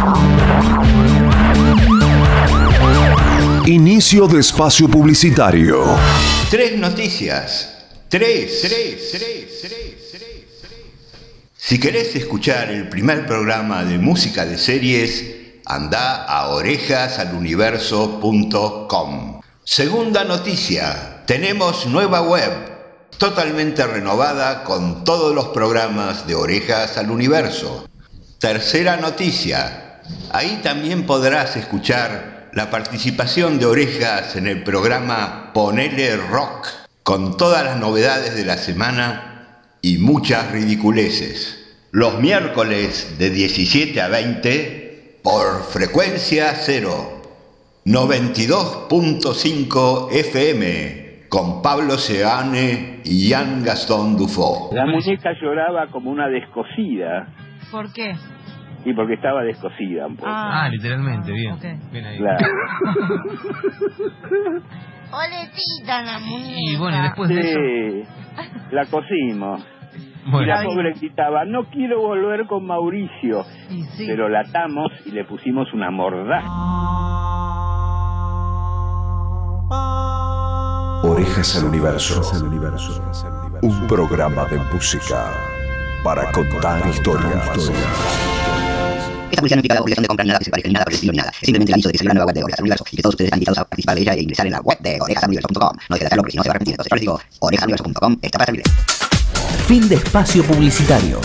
Inicio de espacio publicitario. Tres noticias. Tres. Si querés escuchar el primer programa de música de series, anda a orejasaluniverso.com. Segunda noticia. Tenemos nueva web, totalmente renovada con todos los programas de Orejas al Universo. Tercera noticia. Ahí también podrás escuchar la participación de Orejas en el programa Ponele Rock, con todas las novedades de la semana y muchas ridiculeces. Los miércoles de 17 a 20 por frecuencia 0, 92.5 FM, con Pablo Seane y Jean Gastón Dufaux. La muñeca lloraba como una descosida. ¿Por qué? Y porque estaba descosida un poco. Literalmente, bien. Okay. Bien ahí. Claro. Pobrecita la muñeca. Y bueno, después de eso... La cosimos. Bueno. Y la pobre gritaba, no quiero volver con Mauricio. Sí. Pero la atamos y le pusimos una mordaza. Orejas al Universo. Un programa de música para contar historias. Esta publicidad no implica la obligación de comprar nada que se parezca ni nada por el estilo ni nada. Es simplemente el aviso de que salió la nueva web de Orejas al Universo y que todos ustedes están invitados a participar de ella e ingresar en la web de orejasaluniverso.com. No dejen de hacerlo porque si no se va a arrepentir. Entonces yo les digo, orejasaluniverso.com está para servirles. Fin de espacio publicitario.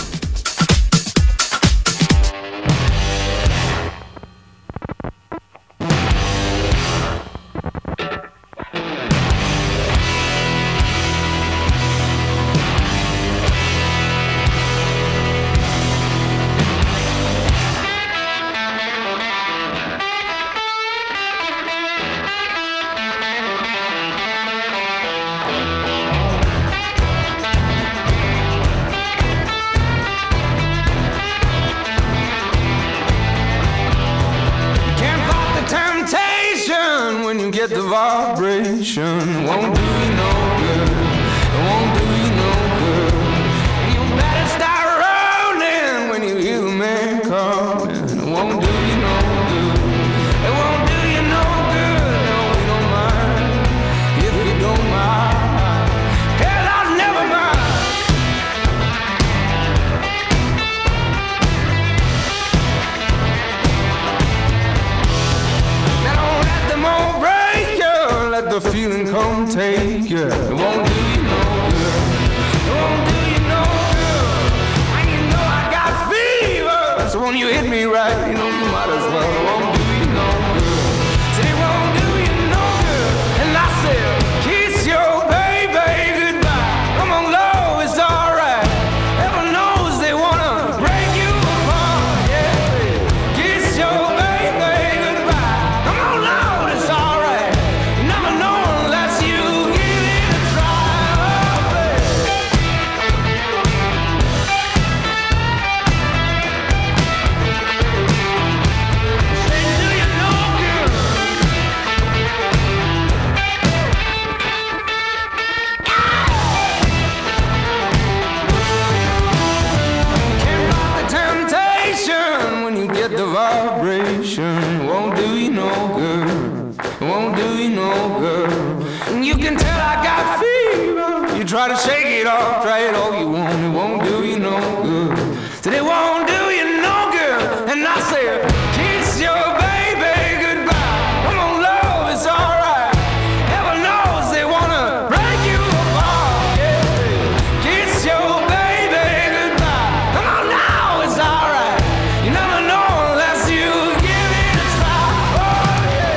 Get the vibration, won't do you no good, it won't do you no good. And you better start rolling when you hear the man coming. It won't do you no good, it won't do you no good. No, we don't mind if you don't mind. Hell, I'll never mind. Now don't let them all break you. Let the feeling come take you. It won't do you no good. It won't do you no good. And you know I got fever, so when you hit me right, you know you might as well. It won't do you no good. Said it won't do you no good. And I said, kiss your baby goodbye. Come on, love, it's alright. Heaven knows they wanna break you apart. Yeah, kiss your baby goodbye. Come on, love, it's alright. You never know unless you give it a try. Oh, baby. Say, do you know, girl? Can't fight the temptation when you get the vibration. It won't do you no good. It won't do you no good. And you can tell I got fever. You try to shake it off, try it all you want. It won't do you no good. Said it won't do you no good. And I said, kiss your baby goodbye. Come on, love, it's alright. Heaven knows they wanna break you apart. Yeah. Kiss your baby goodbye. Come on now, it's alright. You never know unless you give it a try. Oh, yeah.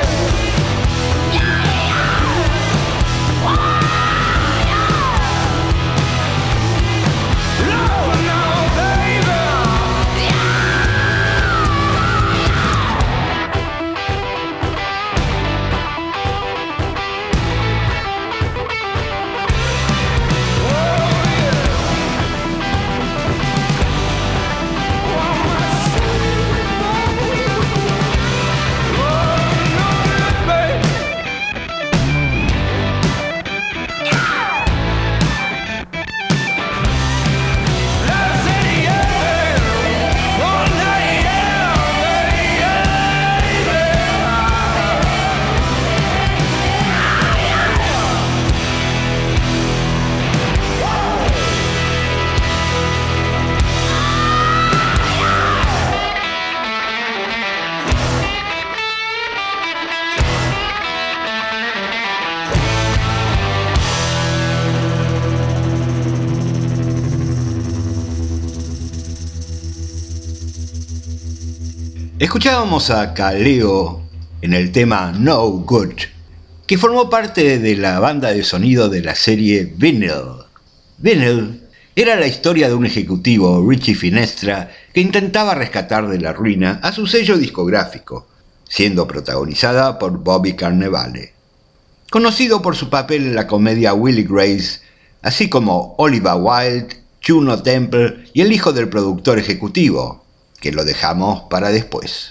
Escuchábamos a Kaleo en el tema No Good, que formó parte de la banda de sonido de la serie Vinyl. Vinyl era la historia de un ejecutivo, Richie Finestra, que intentaba rescatar de la ruina a su sello discográfico, siendo protagonizada por Bobby Cannavale. Conocido por su papel en la comedia Will y Grace, así como Oliver Wilde, Juno Temple y el hijo del productor ejecutivo, que lo dejamos para después.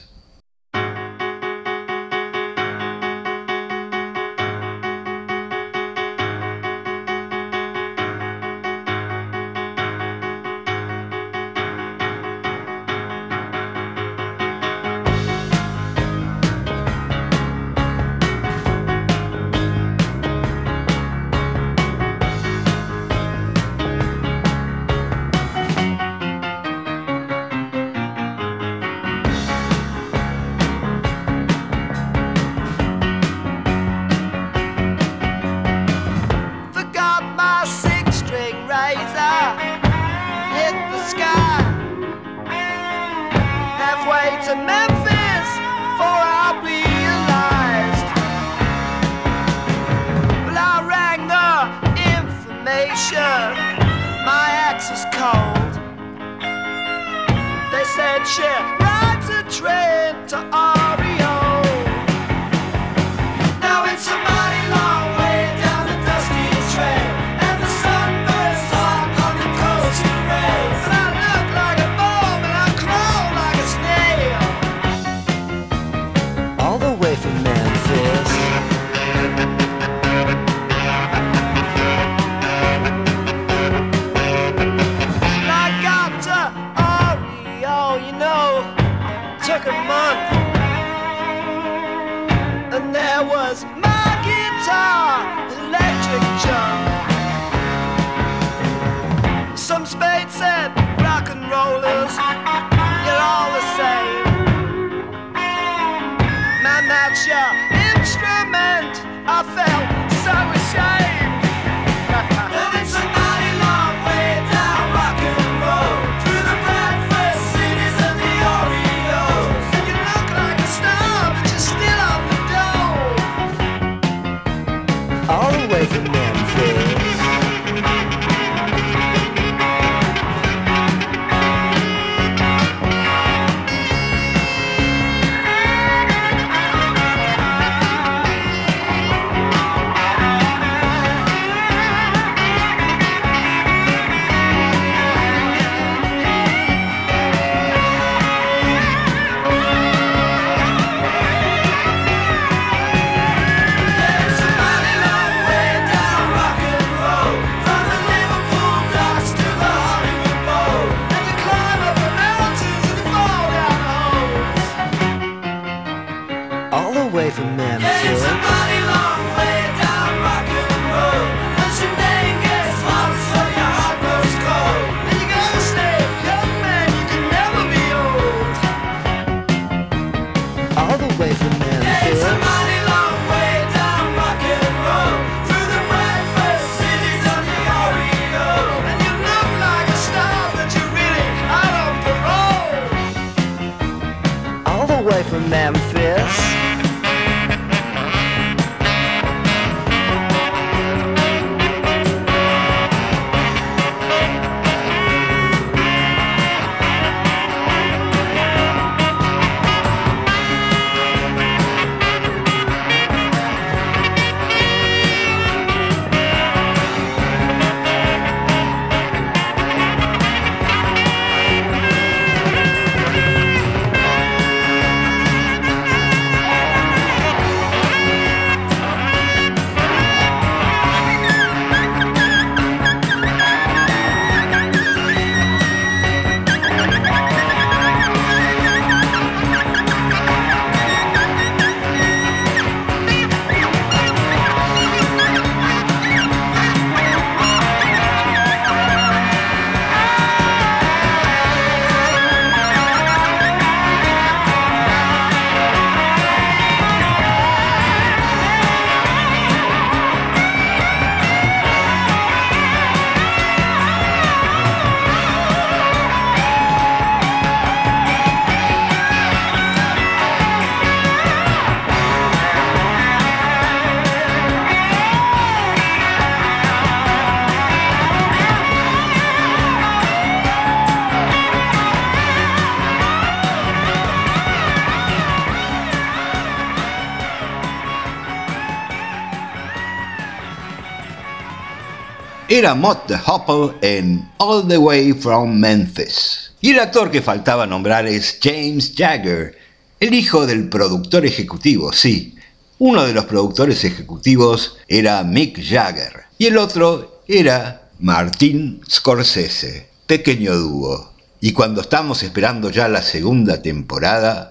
era Mott the Hoople en All the Way from Memphis. Y el actor que faltaba nombrar es James Jagger, el hijo del productor ejecutivo, sí. Uno de los productores ejecutivos era Mick Jagger y el otro era Martin Scorsese. Pequeño dúo. Y cuando estamos esperando ya la segunda temporada...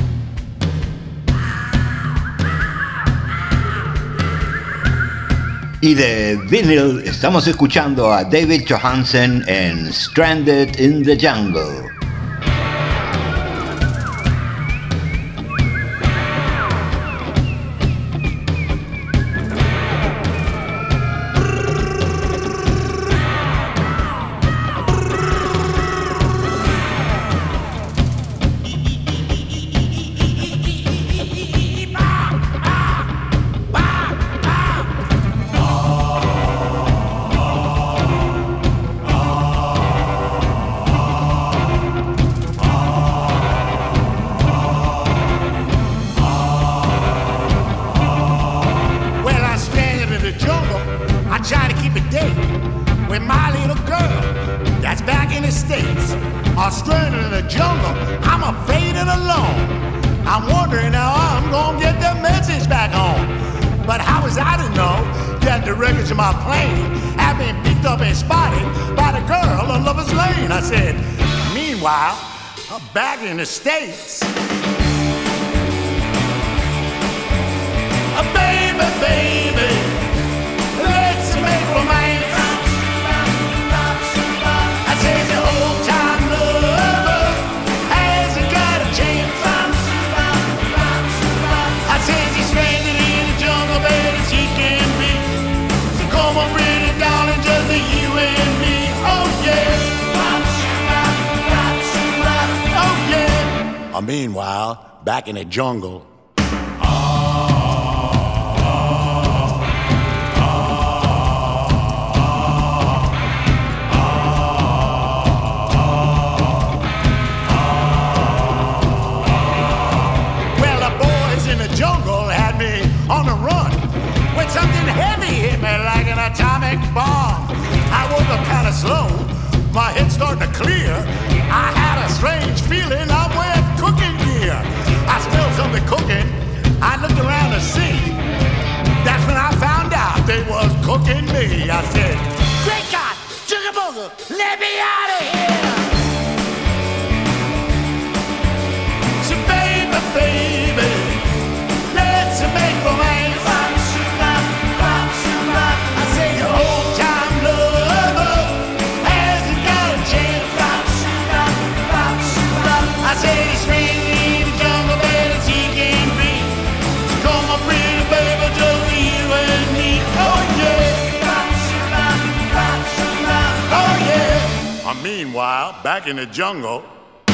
Y de Vinyl estamos escuchando a David Johansen en Stranded in the Jungle. In the States, baby, let's make romance. I said the old time lover hasn't got a chance. I said he's stranded in the jungle, bad as he can be. So come on, pretty darling, just you and me. Oh yeah. Meanwhile, back in the jungle. Well, the boys in the jungle had me on the run when something heavy hit me like an atomic bomb. I woke up kind of slow, my head starting to clear. I had a strange feeling I'm wearing cooking gear. I smelled something cooking. I looked around to see. That's when I found out they was cooking me. I said, "Great God, Jigga Booga, let me out of here!" So baby, let's make romance. I say your old time lover hasn't got a chance. I said he's stranded in the jungle, bad as he can be. So come on, pretty baby, just you and me. Oh yeah. Oh yeah. Meanwhile, back in the jungle.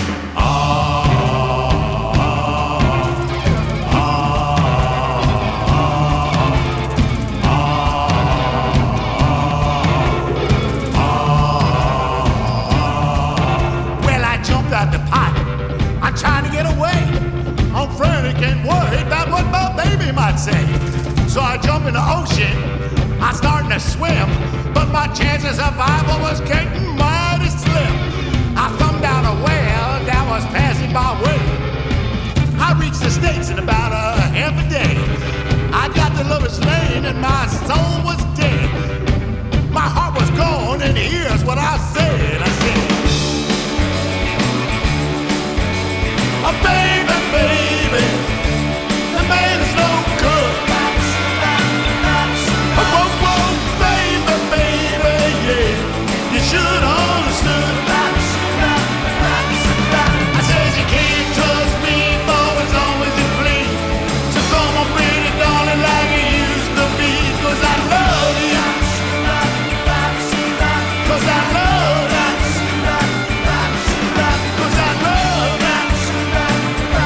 Well, I jumped out the pot. I'm trying to get away. I'm frantic and worried about what my baby might say. So I jump in the ocean. I'm starting to swim, but my chances of survival was getting mighty slim. I thumbed down a whale that was passing my way. I reached the States in about a half a day. I got to Lover's Lane and my soul was dead. My heart was gone, and here's what I said. I said, "Oh, baby, the man is no good. Whoa, baby, yeah, you should understood." I said you can't trust me for as long as you please. So come on, pretty darling, like it used to be. 'Cause I love you. 'Cause I love you. 'Cause I love you.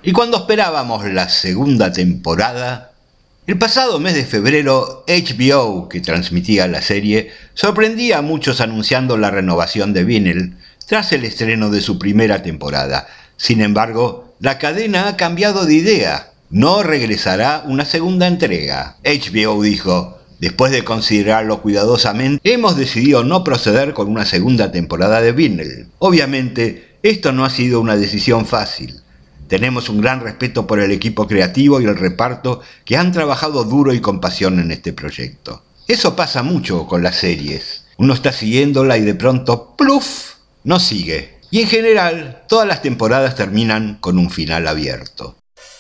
Y cuando esperábamos la segunda temporada, el pasado mes de febrero, HBO, que transmitía la serie, sorprendía a muchos anunciando la renovación de Vinyl tras el estreno de su primera temporada. Sin embargo, la cadena ha cambiado de idea. No regresará una segunda entrega. HBO dijo: después de considerarlo cuidadosamente, hemos decidido no proceder con una segunda temporada de Vinyl. Obviamente, esto no ha sido una decisión fácil. Tenemos un gran respeto por el equipo creativo y el reparto que han trabajado duro y con pasión en este proyecto. Eso pasa mucho con las series. Uno está siguiéndola y de pronto, ¡pluf!, no sigue. Y en general, todas las temporadas terminan con un final abierto.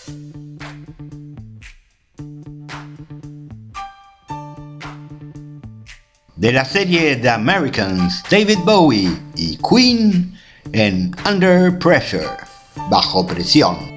De la serie The Americans, David Bowie y Queen en Under Pressure, bajo presión.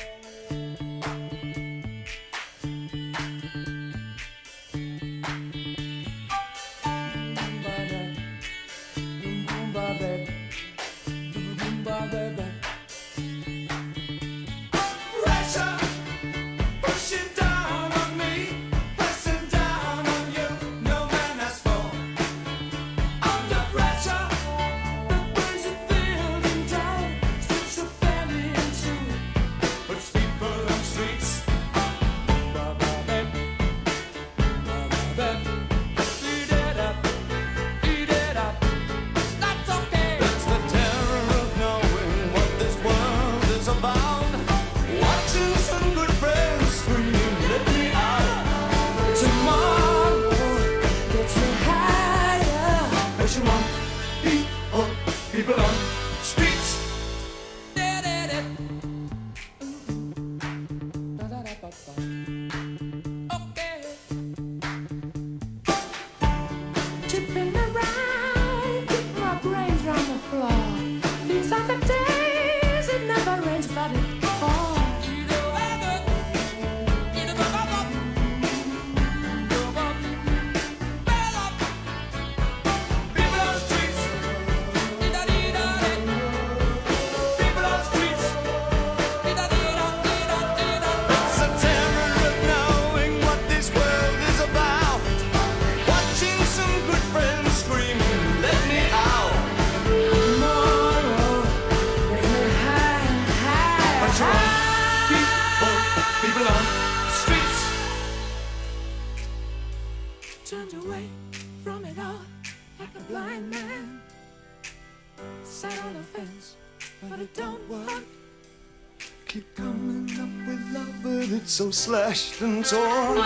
So slashed and torn.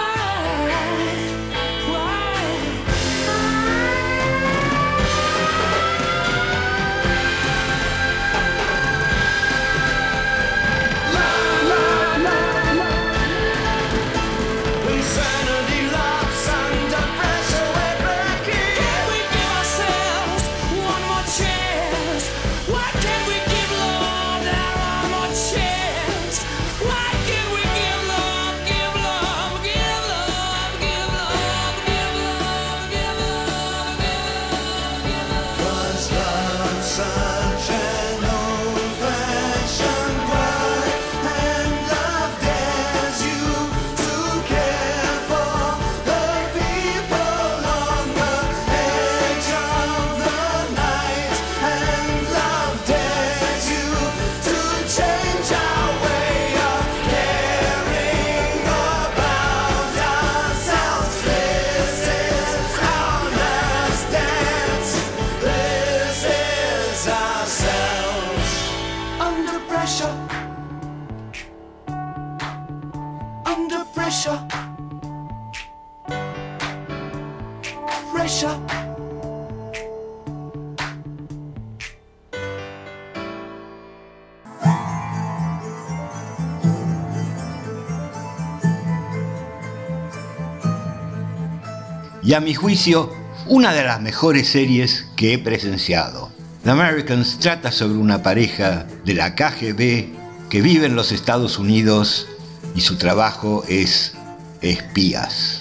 Y a mi juicio, una de las mejores series que he presenciado. The Americans trata sobre una pareja de la KGB que vive en los Estados Unidos y su trabajo es espías.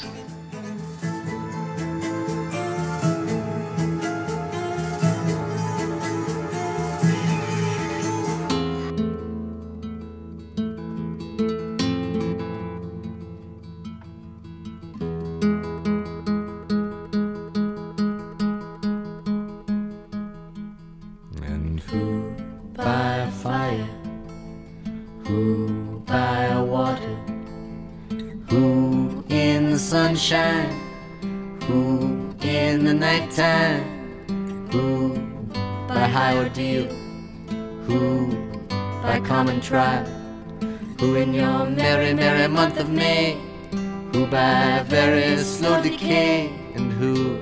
the sunshine? Who in the nighttime? Who by high ordeal? Who by common trial? Who in your merry, merry month of May? Who by very slow decay? And who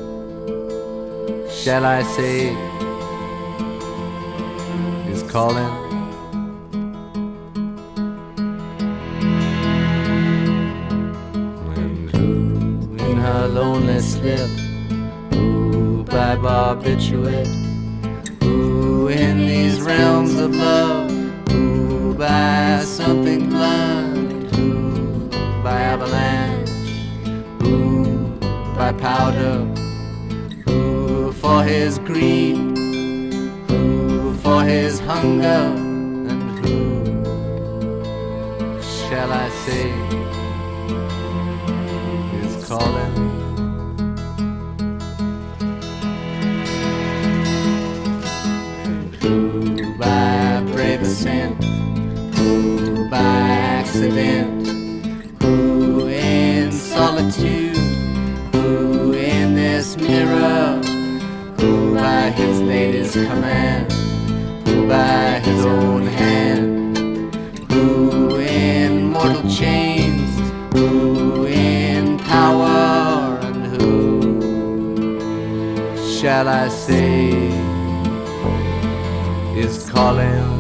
shall I say is calling? And who in her lonely slip? Who by barbiturate? Who in these realms of love? Who by something blunt? Who by avalanche? Who by powder? Who for his greed? Who for his hunger? And who shall I say is calling? Who by brave ascent? Who by accident? Who in solitude? Who in this mirror? Who by his lady's command? Who by his own hand? Who in mortal chains? Who in power? And who shall I say is calling?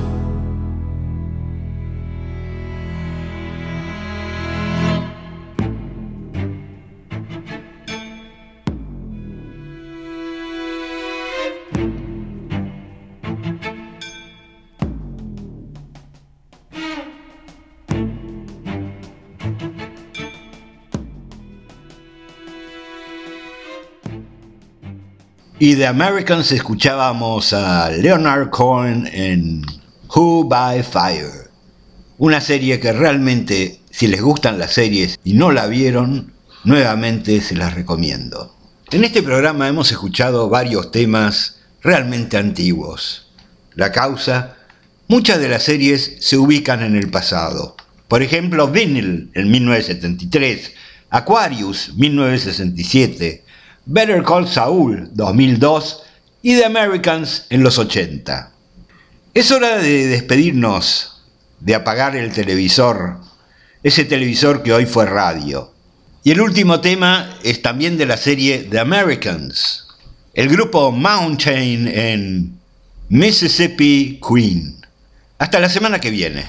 Y de Americans escuchábamos a Leonard Cohen en Who by Fire, una serie que realmente, si les gustan las series y no la vieron, nuevamente se las recomiendo. En este programa hemos escuchado varios temas realmente antiguos. La causa, muchas de las series se ubican en el pasado. Por ejemplo, Vinyl en 1973, Aquarius 1967, Better Call Saul 2002 y The Americans en los 80. Es hora de despedirnos, de apagar el televisor, ese televisor que hoy fue radio. Y el último tema es también de la serie The Americans, el grupo Mountain en Mississippi Queen. Hasta la semana que viene.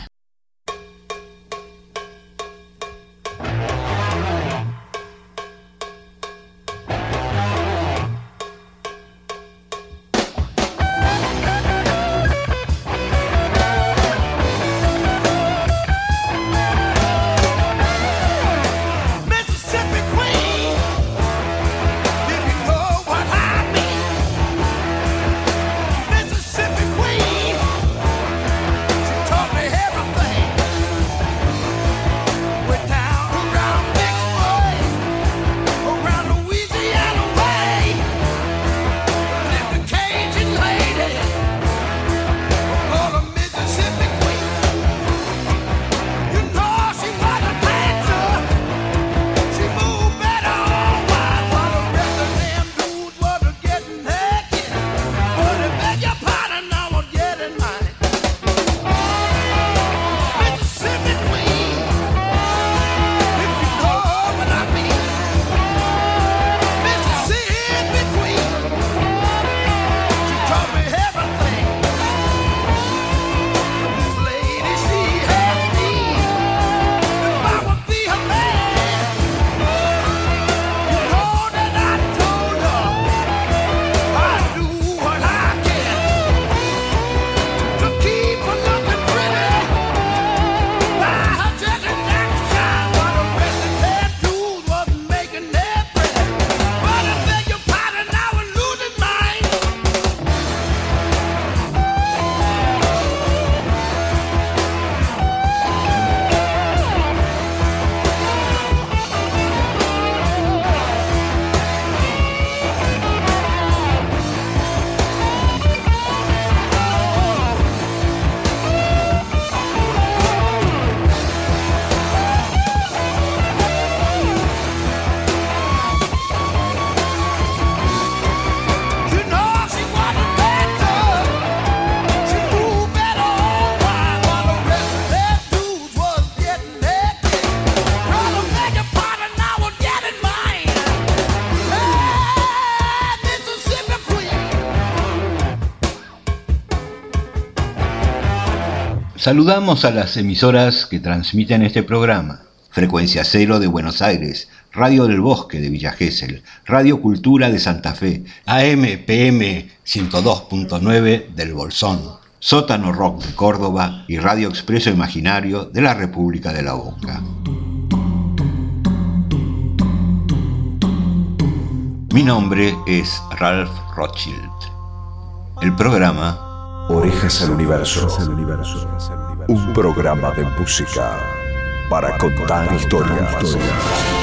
Mississippi Queen, she taught me everything. Saludamos a las emisoras que transmiten este programa. Frecuencia Cero de Buenos Aires, Radio del Bosque de Villa Gesell, Radio Cultura de Santa Fe, AM/PM 102.9 del Bolsón, Sótano Rock de Córdoba y Radio Expreso Imaginario de la República de la Boca. Mi nombre es Ralph Rothschild. El programa Orejas al Universo. Un programa de música para contar historias.